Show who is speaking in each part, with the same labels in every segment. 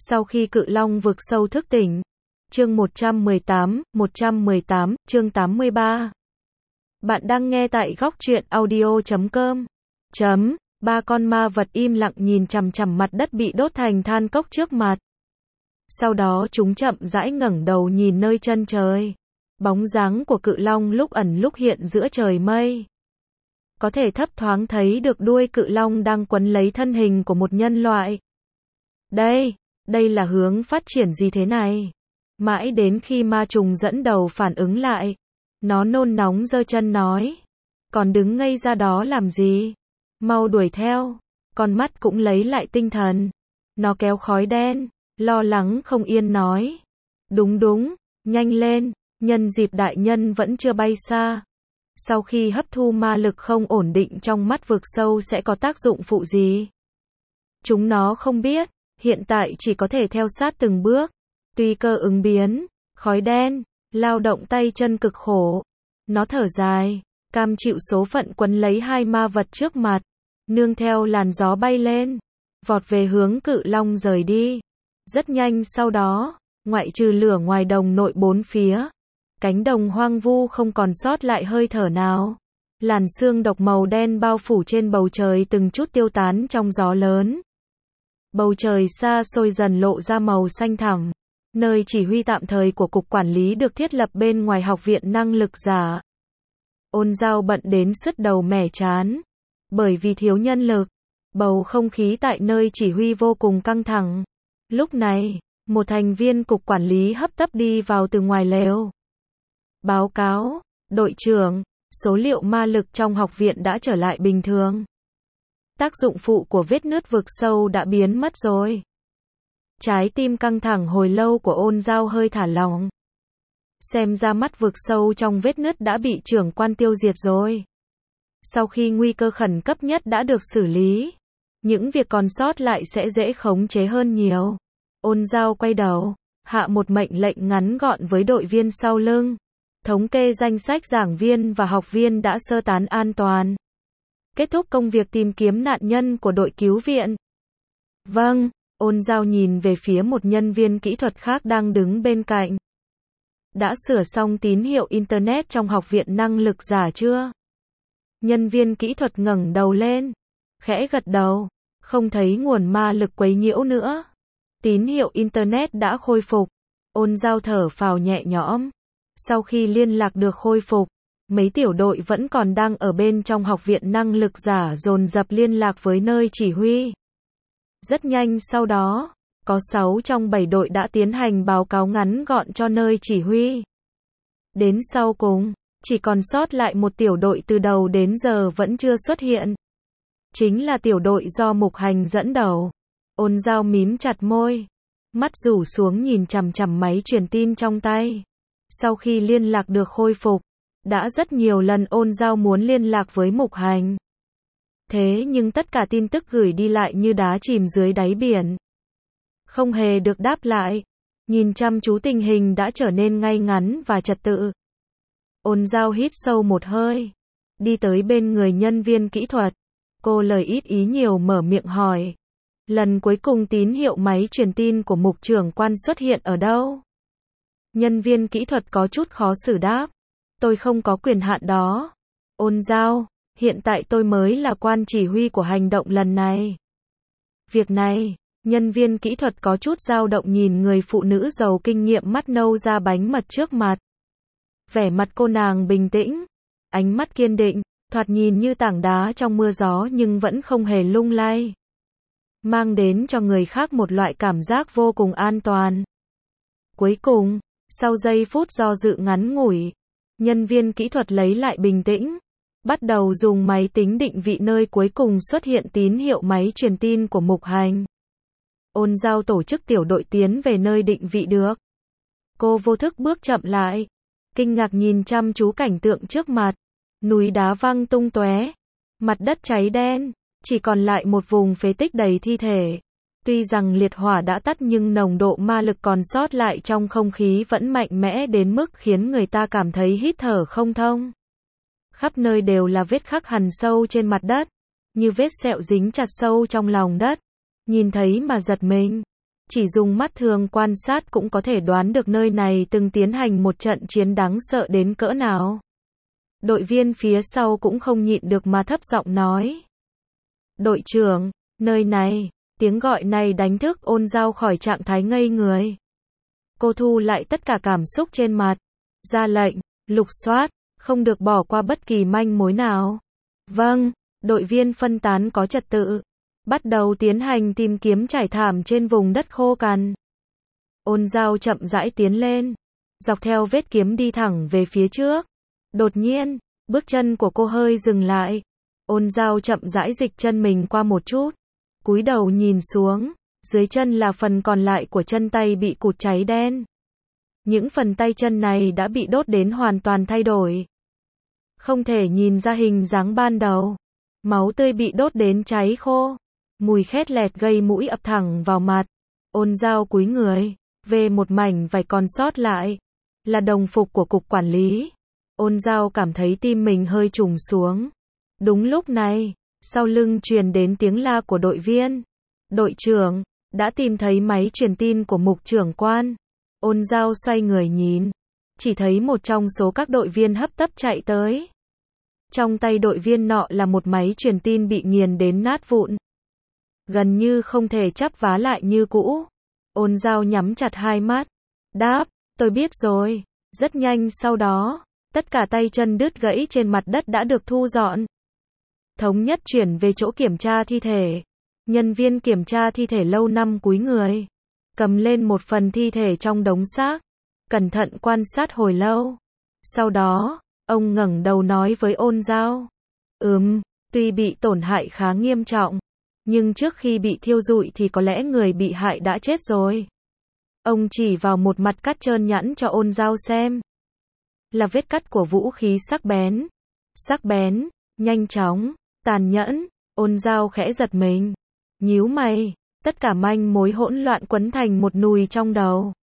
Speaker 1: Sau khi cự long vực sâu thức tỉnh. Chương 118, chương 83. Bạn đang nghe tại góc truyện audio.com. Ba con ma vật im lặng nhìn chằm chằm mặt đất bị đốt thành than cốc trước mặt. Sau đó chúng chậm rãi ngẩng đầu nhìn nơi chân trời. Bóng dáng của cự long lúc ẩn lúc hiện giữa trời mây. Có thể thấp thoáng thấy được đuôi cự long đang quấn lấy thân hình của một nhân loại. Đây là hướng phát triển gì thế này? Mãi đến khi ma trùng dẫn đầu phản ứng lại, nó nôn nóng giơ chân nói. Còn đứng ngây ra đó làm gì? Mau đuổi theo. Con mắt cũng lấy lại tinh thần. Nó kéo khói đen, lo lắng không yên nói. Đúng, nhanh lên, nhân dịp đại nhân vẫn chưa bay xa. Sau khi hấp thu ma lực không ổn định trong mắt vực sâu sẽ có tác dụng phụ gì? Chúng nó không biết, hiện tại chỉ có thể theo sát từng bước. Tùy cơ ứng biến, khói đen, lao động tay chân cực khổ. Nó thở dài, cam chịu số phận quấn lấy hai ma vật trước mặt, nương theo làn gió bay lên, vọt về hướng cự long rời đi. Rất nhanh sau đó, ngoại trừ lửa ngoài đồng nội bốn phía, cánh đồng hoang vu không còn sót lại hơi thở nào. Làn sương độc màu đen bao phủ trên bầu trời từng chút tiêu tán trong gió lớn. Bầu trời xa xôi dần lộ ra màu xanh thẳm. Nơi chỉ huy tạm thời của cục quản lý được thiết lập bên ngoài học viện năng lực giả. Ôn Giao bận đến sứt đầu mẻ trán. Bởi vì thiếu nhân lực, bầu không khí tại nơi chỉ huy vô cùng căng thẳng. Lúc này, một thành viên cục quản lý hấp tấp đi vào từ ngoài lều. Báo cáo, đội trưởng, số liệu ma lực trong học viện đã trở lại bình thường. Tác dụng phụ của vết nứt vực sâu đã biến mất rồi. Trái tim căng thẳng hồi lâu của Ôn Giao hơi thả lỏng. Xem ra mắt vực sâu trong vết nứt đã bị trưởng quan tiêu diệt rồi. Sau khi nguy cơ khẩn cấp nhất đã được xử lý, những việc còn sót lại sẽ dễ khống chế hơn nhiều. Ôn Giao quay đầu, hạ một mệnh lệnh ngắn gọn với đội viên sau lưng. Thống kê danh sách giảng viên và học viên đã sơ tán an toàn. Kết thúc công việc tìm kiếm nạn nhân của đội cứu viện. Vâng. Ôn Giao nhìn về phía một nhân viên kỹ thuật khác đang đứng bên cạnh. Đã sửa xong tín hiệu Internet trong học viện năng lực giả chưa? Nhân viên kỹ thuật ngẩng đầu lên, khẽ gật đầu, không thấy nguồn ma lực quấy nhiễu nữa. Tín hiệu Internet đã khôi phục. Ôn Giao thở phào nhẹ nhõm. Sau khi liên lạc được khôi phục, mấy tiểu đội vẫn còn đang ở bên trong học viện năng lực giả dồn dập liên lạc với nơi chỉ huy. Rất nhanh sau đó, có 6 trong 7 đội đã tiến hành báo cáo ngắn gọn cho nơi chỉ huy. Đến sau cùng, chỉ còn sót lại một tiểu đội từ đầu đến giờ vẫn chưa xuất hiện. Chính là tiểu đội do Mục Hành dẫn đầu. Ôn Giao mím chặt môi, mắt rủ xuống nhìn chằm chằm máy truyền tin trong tay. Sau khi liên lạc được khôi phục, đã rất nhiều lần Ôn Giao muốn liên lạc với Mục Hành. Thế nhưng tất cả tin tức gửi đi lại như đá chìm dưới đáy biển. Không hề được đáp lại. Nhìn chăm chú tình hình đã trở nên ngay ngắn và trật tự. Ôn Giao hít sâu một hơi. Đi tới bên người nhân viên kỹ thuật. Cô lời ít ý nhiều mở miệng hỏi. Lần cuối cùng tín hiệu máy truyền tin của Mục trưởng quan xuất hiện ở đâu? Nhân viên kỹ thuật có chút khó xử đáp. Tôi không có quyền hạn đó. Ôn Giao. Hiện tại tôi mới là quan chỉ huy của hành động lần này. Việc này, nhân viên kỹ thuật có chút dao động nhìn người phụ nữ giàu kinh nghiệm mắt nâu da bánh mật trước mặt. Vẻ mặt cô nàng bình tĩnh, ánh mắt kiên định, thoạt nhìn như tảng đá trong mưa gió nhưng vẫn không hề lung lay. Mang đến cho người khác một loại cảm giác vô cùng an toàn. Cuối cùng, sau giây phút do dự ngắn ngủi, nhân viên kỹ thuật lấy lại bình tĩnh. Bắt đầu dùng máy tính định vị nơi cuối cùng xuất hiện tín hiệu máy truyền tin của Mục Hành. Ôn Giao tổ chức tiểu đội tiến về nơi định vị được. Cô vô thức bước chậm lại, kinh ngạc nhìn chăm chú cảnh tượng trước mặt. Núi đá văng tung tóe, mặt đất cháy đen, chỉ còn lại một vùng phế tích đầy thi thể. Tuy rằng liệt hỏa đã tắt nhưng nồng độ ma lực còn sót lại trong không khí vẫn mạnh mẽ đến mức khiến người ta cảm thấy hít thở không thông. Khắp nơi đều là vết khắc hằn sâu trên mặt đất, như vết sẹo dính chặt sâu trong lòng đất. Nhìn thấy mà giật mình. chỉ dùng mắt thường quan sát cũng có thể đoán được nơi này từng tiến hành một trận chiến đáng sợ đến cỡ nào. Đội viên phía sau cũng không nhịn được mà thấp giọng nói. Đội trưởng, nơi này, tiếng gọi này đánh thức Ôn Dao khỏi trạng thái ngây người. Cô thu lại tất cả cảm xúc trên mặt, ra lệnh, lục soát, không được bỏ qua bất kỳ manh mối nào. Vâng, đội viên phân tán có trật tự, bắt đầu tiến hành tìm kiếm trải thảm trên vùng đất khô cằn. Ôn Dao chậm rãi tiến lên, dọc theo vết kiếm đi thẳng về phía trước. Đột nhiên, bước chân của cô hơi dừng lại. Ôn Dao chậm rãi dịch chân mình qua một chút, cúi đầu nhìn xuống, dưới chân là phần còn lại của chân tay bị cụt cháy đen. Những phần tay chân này đã bị đốt đến hoàn toàn thay đổi. Không thể nhìn ra hình dáng ban đầu. Máu tươi bị đốt đến cháy khô. Mùi khét lẹt gây mũi ập thẳng vào mặt. Ôn Dao cúi người, về một mảnh vải còn sót lại. Là đồng phục của cục quản lý. Ôn Dao cảm thấy tim mình hơi trùng xuống. Đúng lúc này, sau lưng truyền đến tiếng la của đội viên. Đội trưởng, đã tìm thấy máy truyền tin của mục trưởng quan. Ôn Dao xoay người nhìn, chỉ thấy một trong số các đội viên hấp tấp chạy tới. Trong tay đội viên nọ là một máy truyền tin bị nghiền đến nát vụn. Gần như không thể chắp vá lại như cũ. Ôn Dao nhắm chặt hai mắt. Đáp, tôi biết rồi. Rất nhanh sau đó, tất cả tay chân đứt gãy trên mặt đất đã được thu dọn. Thống nhất chuyển về chỗ kiểm tra thi thể. Nhân viên kiểm tra thi thể lâu năm cúi người, cầm lên một phần thi thể trong đống xác, cẩn thận quan sát hồi lâu. Sau đó, ông ngẩng đầu nói với Ôn Dao. Tuy bị tổn hại khá nghiêm trọng, nhưng trước khi bị thiêu rụi thì có lẽ người bị hại đã chết rồi. Ông chỉ vào một mặt cắt trơn nhẵn cho Ôn Dao xem. Là vết cắt của vũ khí sắc bén. Sắc bén, nhanh chóng, tàn nhẫn. Ôn Dao khẽ giật mình, nhíu mày, tất cả manh mối hỗn loạn quấn thành một nùi trong đầu.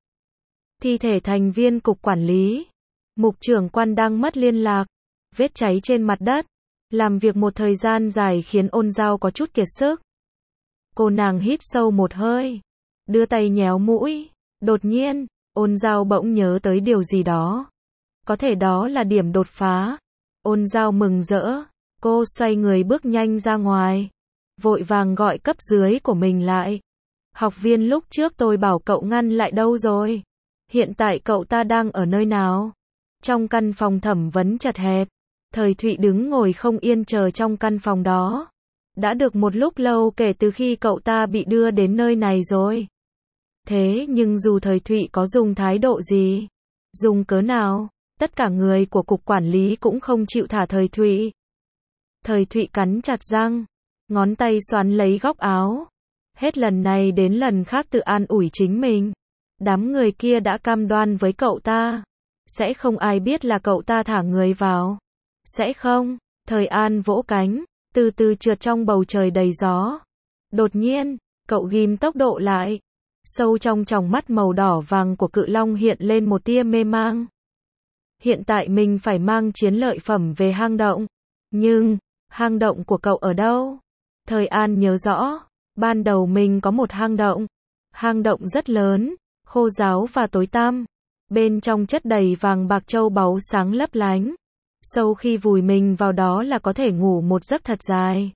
Speaker 1: Thi thể thành viên cục quản lý, mục trưởng quan đang mất liên lạc, vết cháy trên mặt đất, làm việc một thời gian dài khiến Ôn Dao có chút kiệt sức. Cô nàng hít sâu một hơi, đưa tay nhéo mũi, đột nhiên, Ôn Dao bỗng nhớ tới điều gì đó. Có thể đó là điểm đột phá. Ôn Dao mừng rỡ, cô xoay người bước nhanh ra ngoài, vội vàng gọi cấp dưới của mình lại. Học viên lúc trước tôi bảo cậu ngăn lại đâu rồi? Hiện tại cậu ta đang ở nơi nào? Trong căn phòng thẩm vấn chật hẹp, Thời Thụy đứng ngồi không yên chờ trong căn phòng đó. Đã được một lúc lâu kể từ khi cậu ta bị đưa đến nơi này rồi. Thế nhưng dù Thời Thụy có dùng thái độ gì, dùng cớ nào, tất cả người của cục quản lý cũng không chịu thả Thời Thụy. Thời Thụy cắn chặt răng, ngón tay xoắn lấy góc áo. Hết lần này đến lần khác tự an ủi chính mình. Đám người kia đã cam đoan với cậu ta. Sẽ không ai biết là cậu ta thả người vào. Sẽ không. Thời An vỗ cánh, từ từ trượt trong bầu trời đầy gió. Đột nhiên, cậu ghim tốc độ lại. Sâu trong tròng mắt màu đỏ vàng của Cự Long hiện lên một tia mê mang. Hiện tại mình phải mang chiến lợi phẩm về hang động. Nhưng, hang động của cậu ở đâu? Thời An nhớ rõ, ban đầu mình có một hang động. Hang động rất lớn, khô ráo và tối tăm. Bên trong chất đầy vàng bạc châu báu sáng lấp lánh. Sau khi vùi mình vào đó là có thể ngủ một giấc thật dài.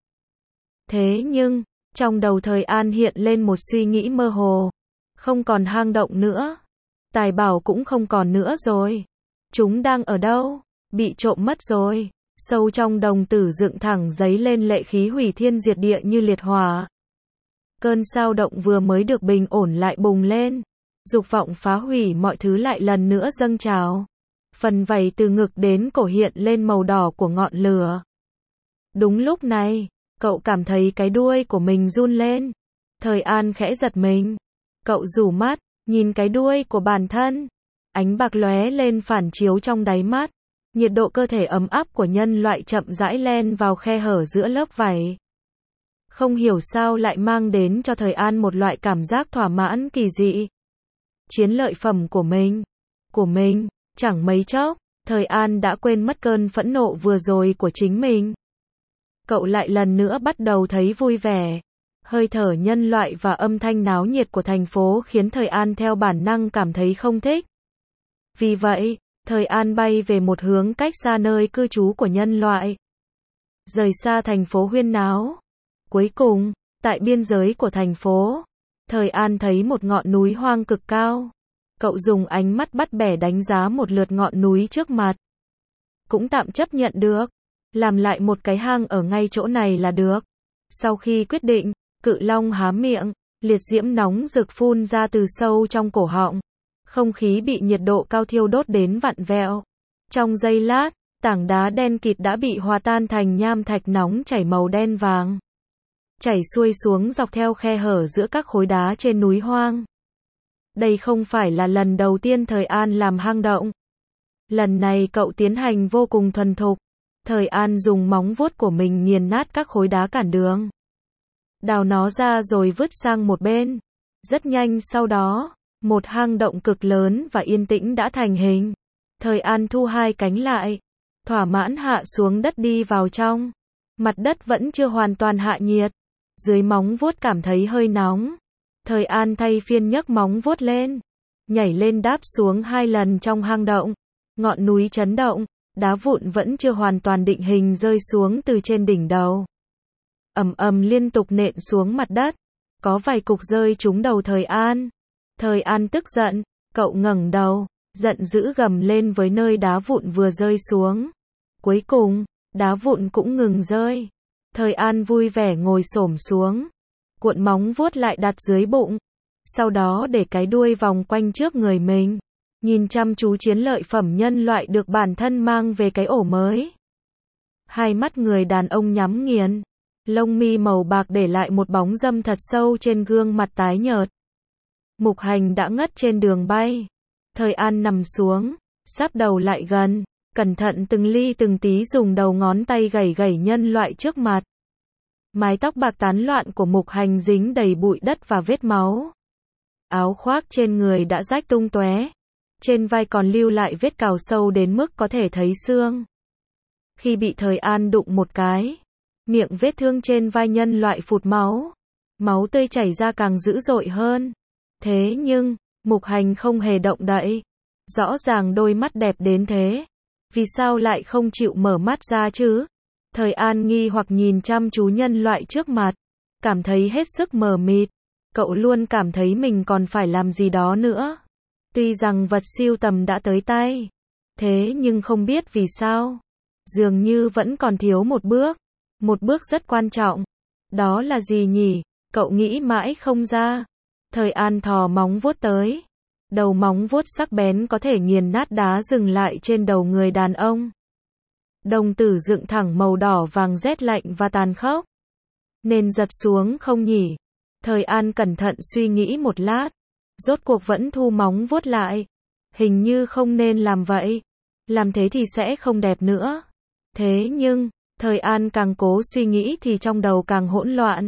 Speaker 1: Thế nhưng, trong đầu Thời An hiện lên một suy nghĩ mơ hồ. Không còn hang động nữa. Tài bảo cũng không còn nữa rồi. Chúng đang ở đâu? Bị trộm mất rồi. Sâu trong đồng tử dựng thẳng dấy lên lệ khí hủy thiên diệt địa như liệt hỏa. Cơn sao động vừa mới được bình ổn lại bùng lên. Dục vọng phá hủy mọi thứ lại lần nữa dâng trào. Phần vảy từ ngực đến cổ hiện lên màu đỏ của ngọn lửa. Đúng lúc này, cậu cảm thấy cái đuôi của mình run lên. Thời An khẽ giật mình. Cậu rủ mắt, nhìn cái đuôi của bản thân. Ánh bạc lóe lên phản chiếu trong đáy mắt. Nhiệt độ cơ thể ấm áp của nhân loại chậm rãi len vào khe hở giữa lớp vảy. Không hiểu sao lại mang đến cho Thời An một loại cảm giác thỏa mãn kỳ dị. Chiến lợi phẩm của mình, chẳng mấy chốc, Thời An đã quên mất cơn phẫn nộ vừa rồi của chính mình. Cậu lại lần nữa bắt đầu thấy vui vẻ. Hơi thở nhân loại và âm thanh náo nhiệt của thành phố khiến Thời An theo bản năng cảm thấy không thích. Vì vậy, Thời An bay về một hướng cách xa nơi cư trú của nhân loại. Rời xa thành phố huyên náo. Cuối cùng, tại biên giới của thành phố, Thời An thấy một ngọn núi hoang cực cao. Cậu dùng ánh mắt bắt bẻ đánh giá một lượt ngọn núi trước mặt. Cũng tạm chấp nhận được. Làm lại một cái hang ở ngay chỗ này là được. Sau khi quyết định, Cự Long há miệng, liệt diễm nóng rực phun ra từ sâu trong cổ họng. Không khí bị nhiệt độ cao thiêu đốt đến vặn vẹo. Trong giây lát, tảng đá đen kịt đã bị hòa tan thành nham thạch nóng chảy màu đen vàng. Chảy xuôi xuống dọc theo khe hở giữa các khối đá trên núi hoang. Đây không phải là lần đầu tiên Thời An làm hang động. Lần này cậu tiến hành vô cùng thuần thục. Thời An dùng móng vuốt của mình nghiền nát các khối đá cản đường. Đào nó ra rồi vứt sang một bên. Rất nhanh sau đó, một hang động cực lớn và yên tĩnh đã thành hình. Thời An thu hai cánh lại, thỏa mãn hạ xuống đất đi vào trong. Mặt đất vẫn chưa hoàn toàn hạ nhiệt. Dưới móng vuốt cảm thấy hơi nóng. Thời An thay phiên nhấc móng vuốt lên, nhảy lên đáp xuống 2 lần trong hang động. Ngọn núi chấn động, đá vụn vẫn chưa hoàn toàn định hình rơi xuống từ trên đỉnh đầu. Ầm ầm liên tục nện xuống mặt đất, có vài cục rơi trúng đầu Thời An. Thời An tức giận, cậu ngẩng đầu, giận dữ gầm lên với nơi đá vụn vừa rơi xuống. Cuối cùng, đá vụn cũng ngừng rơi. Thời An vui vẻ ngồi xổm xuống, cuộn móng vuốt lại đặt dưới bụng, sau đó để cái đuôi vòng quanh trước người mình, nhìn chăm chú chiến lợi phẩm nhân loại được bản thân mang về cái ổ mới. Hai mắt người đàn ông nhắm nghiền, lông mi màu bạc để lại một bóng râm thật sâu trên gương mặt tái nhợt. Mục Hành đã ngất trên đường bay. Thời An nằm xuống, sắp đầu lại gần, cẩn thận từng ly từng tí dùng đầu ngón tay gẩy gẩy nhân loại trước mặt. Mái tóc bạc tán loạn của Mục Hành dính đầy bụi đất và vết máu. Áo khoác trên người đã rách tung tóe, trên vai còn lưu lại vết cào sâu đến mức có thể thấy xương. Khi bị Thời An đụng một cái, miệng vết thương trên vai nhân loại phụt máu, máu tươi chảy ra càng dữ dội hơn. Thế nhưng, Mục Hành không hề động đậy. Rõ ràng đôi mắt đẹp đến thế, vì sao lại không chịu mở mắt ra chứ? Thời An nghi hoặc nhìn chăm chú nhân loại trước mặt, cảm thấy hết sức mờ mịt. Cậu luôn cảm thấy mình còn phải làm gì đó nữa. Tuy rằng vật sưu tầm đã tới tay, thế nhưng không biết vì sao, dường như vẫn còn thiếu một bước rất quan trọng. Đó là gì nhỉ? Cậu nghĩ mãi không ra. Thời An thò móng vuốt tới. Đầu móng vuốt sắc bén có thể nghiền nát đá dừng lại trên đầu người đàn ông. Đồng tử dựng thẳng màu đỏ vàng rét lạnh và tàn khốc. Nên giật xuống không nhỉ? Thời An cẩn thận suy nghĩ một lát. Rốt cuộc vẫn thu móng vuốt lại. Hình như không nên làm vậy. Làm thế thì sẽ không đẹp nữa. Thế nhưng, Thời An càng cố suy nghĩ thì trong đầu càng hỗn loạn.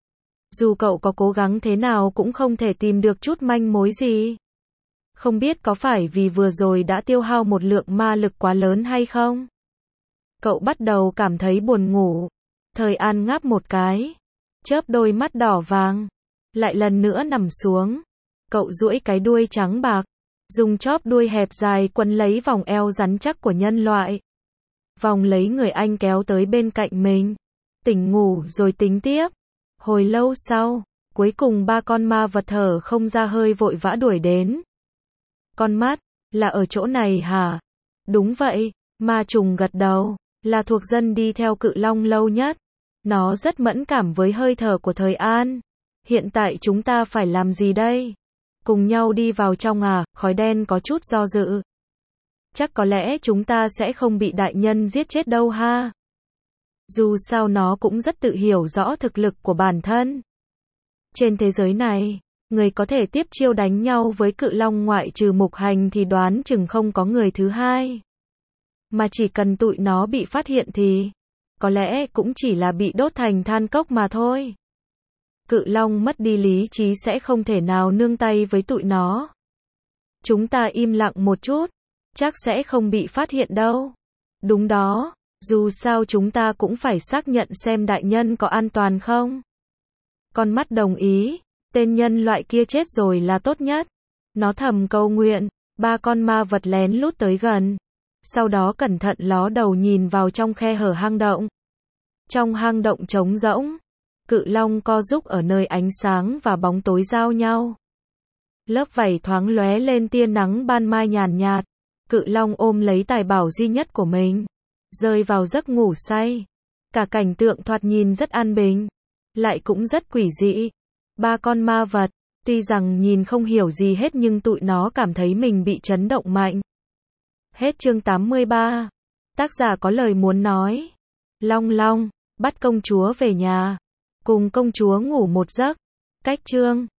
Speaker 1: Dù cậu có cố gắng thế nào cũng không thể tìm được chút manh mối gì. Không biết có phải vì vừa rồi đã tiêu hao một lượng ma lực quá lớn hay không? Cậu bắt đầu cảm thấy buồn ngủ. Thời An ngáp một cái, chớp đôi mắt đỏ vàng, lại lần nữa nằm xuống. Cậu duỗi cái đuôi trắng bạc, dùng chóp đuôi hẹp dài quấn lấy vòng eo rắn chắc của nhân loại. Vòng lấy người anh kéo tới bên cạnh mình. Tỉnh ngủ rồi tính tiếp. Hồi lâu sau, cuối cùng 3 con ma vật thở không ra hơi vội vã đuổi đến. Con mắt, là ở chỗ này hả? Đúng vậy, ma trùng gật đầu, là thuộc dân đi theo Cự Long lâu nhất. Nó rất mẫn cảm với hơi thở của Thời An. Hiện tại chúng ta phải làm gì đây? Cùng nhau đi vào trong à? Khói đen có chút do dự. Chắc có lẽ chúng ta sẽ không bị đại nhân giết chết đâu ha. Dù sao nó cũng rất tự hiểu rõ thực lực của bản thân. Trên thế giới này, người có thể tiếp chiêu đánh nhau với Cự Long ngoại trừ Mục Hành thì đoán chừng không có người thứ hai. Mà chỉ cần tụi nó bị phát hiện thì, có lẽ cũng chỉ là bị đốt thành than cốc mà thôi. Cự Long mất đi lý trí sẽ không thể nào nương tay với tụi nó. Chúng ta im lặng một chút, chắc sẽ không bị phát hiện đâu. Đúng đó, dù sao chúng ta cũng phải xác nhận xem đại nhân có an toàn không. Con mắt đồng ý, tên nhân loại kia chết rồi là tốt nhất. Nó thầm cầu nguyện, ba con ma vật lén lút tới gần. Sau đó cẩn thận ló đầu nhìn vào trong khe hở hang động. Trong hang động trống rỗng, cự long co rúc ở nơi ánh sáng và bóng tối giao nhau. Lớp vảy thoáng lóe lên tia nắng ban mai nhàn nhạt. Cự long ôm lấy tài bảo duy nhất của mình, rơi vào giấc ngủ say. Cả cảnh tượng thoạt nhìn rất an bình, lại cũng rất quỷ dị. Ba con ma vật, tuy rằng nhìn không hiểu gì hết nhưng tụi nó cảm thấy mình bị chấn động mạnh. Hết chương 83. Tác giả có lời muốn nói. Long Long, bắt công chúa về nhà. Cùng công chúa ngủ một giấc. Cách chương